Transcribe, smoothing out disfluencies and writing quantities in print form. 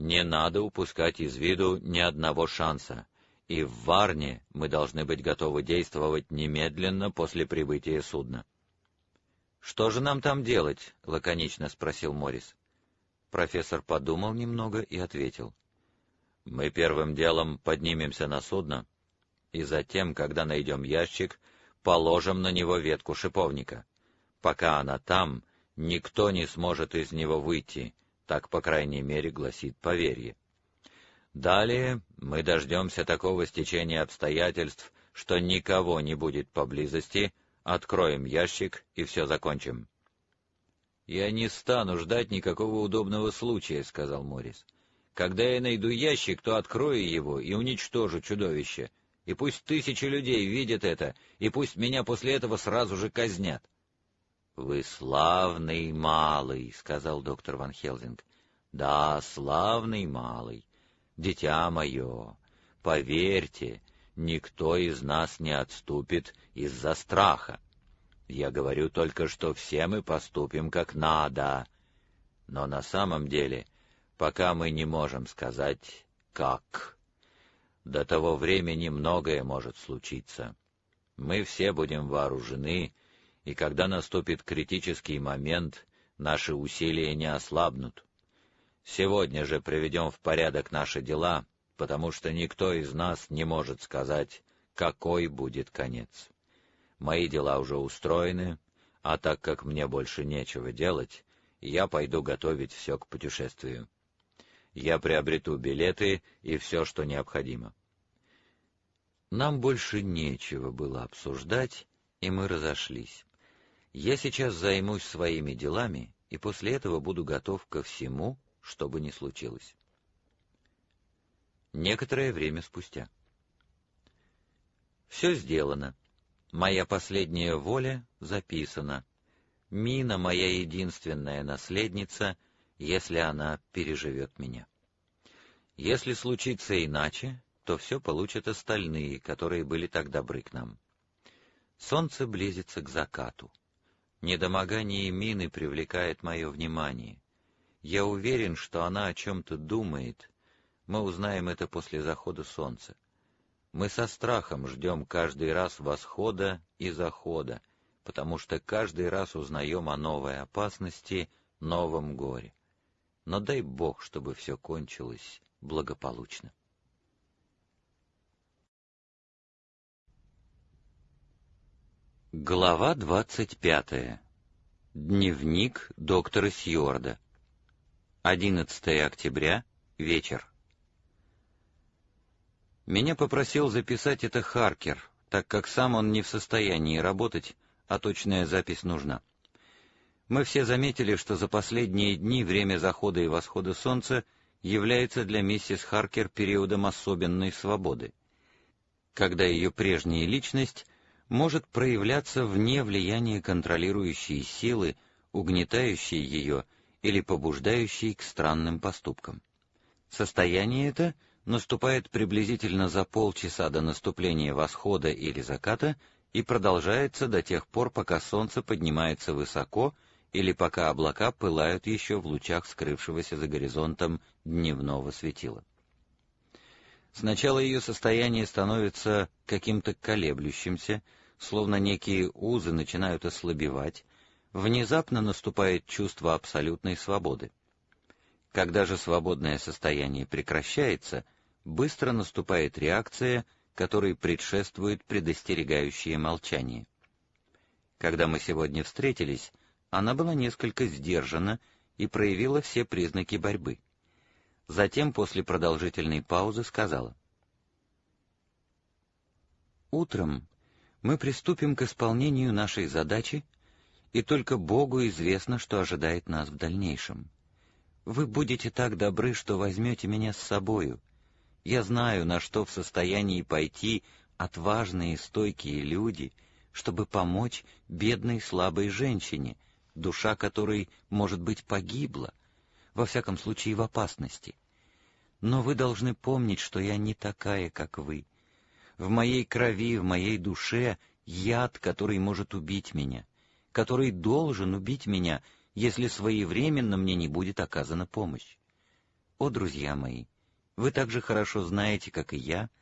Не надо упускать из виду ни одного шанса, и в Варне мы должны быть готовы действовать немедленно после прибытия судна». «Что же нам там делать?» — лаконично спросил Моррис. Профессор подумал немного и ответил: «Мы первым делом поднимемся на судно, и затем, когда найдем ящик, положим на него ветку шиповника. Пока она там, никто не сможет из него выйти, так, по крайней мере, гласит поверье. Далее мы дождемся такого стечения обстоятельств, что никого не будет поблизости, откроем ящик и все закончим». «Я не стану ждать никакого удобного случая», — сказал Моррис. «Когда я найду ящик, то открою его и уничтожу чудовище, и пусть 1000 людей видят это, и пусть меня после этого сразу же казнят». «Вы славный малый», — сказал доктор Ван Хелсинг. «Да, славный малый. Дитя мое, поверьте, никто из нас не отступит из-за страха. Я говорю только, что все мы поступим как надо. Но на самом деле, пока мы не можем сказать «как». До того времени многое может случиться. Мы все будем вооружены, и когда наступит критический момент, наши усилия не ослабнут. Сегодня же приведем в порядок наши дела, потому что никто из нас не может сказать, какой будет конец. Мои дела уже устроены, а так как мне больше нечего делать, я пойду готовить все к путешествию. Я приобрету билеты и все, что необходимо». Нам больше нечего было обсуждать, и мы разошлись. Я сейчас займусь своими делами, и после этого буду готов ко всему, что бы ни случилось. Некоторое время спустя. Все сделано. Моя последняя воля записана. Мина — моя единственная наследница, если она переживет меня. Если случится иначе, то все получат остальные, которые были так добры к нам. Солнце близится к закату. Недомогание Мины привлекает мое внимание. Я уверен, что она о чем-то думает. Мы узнаем это после захода солнца. Мы со страхом ждем каждый раз восхода и захода, потому что каждый раз узнаем о новой опасности, новом горе. Но дай Бог, чтобы все кончилось благополучно. Глава 25. Дневник доктора Сьюарда. 11 октября. Вечер. Меня попросил записать это Харкер, так как сам он не в состоянии работать, а точная запись нужна. Мы все заметили, что за последние дни время захода и восхода солнца является для миссис Харкер периодом особенной свободы, когда ее прежняя личность может проявляться вне влияния контролирующей силы, угнетающей ее или побуждающей к странным поступкам. Состояние это наступает приблизительно за полчаса до наступления восхода или заката и продолжается до тех пор, пока солнце поднимается высоко или пока облака пылают еще в лучах скрывшегося за горизонтом дневного светила. Сначала ее состояние становится каким-то колеблющимся, словно некие узы начинают ослабевать, внезапно наступает чувство абсолютной свободы. Когда же свободное состояние прекращается, быстро наступает реакция, которой предшествует предостерегающее молчание. Когда мы сегодня встретились, она была несколько сдержана и проявила все признаки борьбы. Затем, после продолжительной паузы, сказала: «Утром мы приступим к исполнению нашей задачи, и только Богу известно, что ожидает нас в дальнейшем. Вы будете так добры, что возьмете меня с собою. Я знаю, на что в состоянии пойти отважные и стойкие люди, чтобы помочь бедной слабой женщине, душа которой, может быть, погибла, во всяком случае в опасности. Но вы должны помнить, что я не такая, как вы. В моей крови, в моей душе яд, который может убить меня, который должен убить меня, если своевременно мне не будет оказана помощь. О, друзья мои, вы так же хорошо знаете, как и я,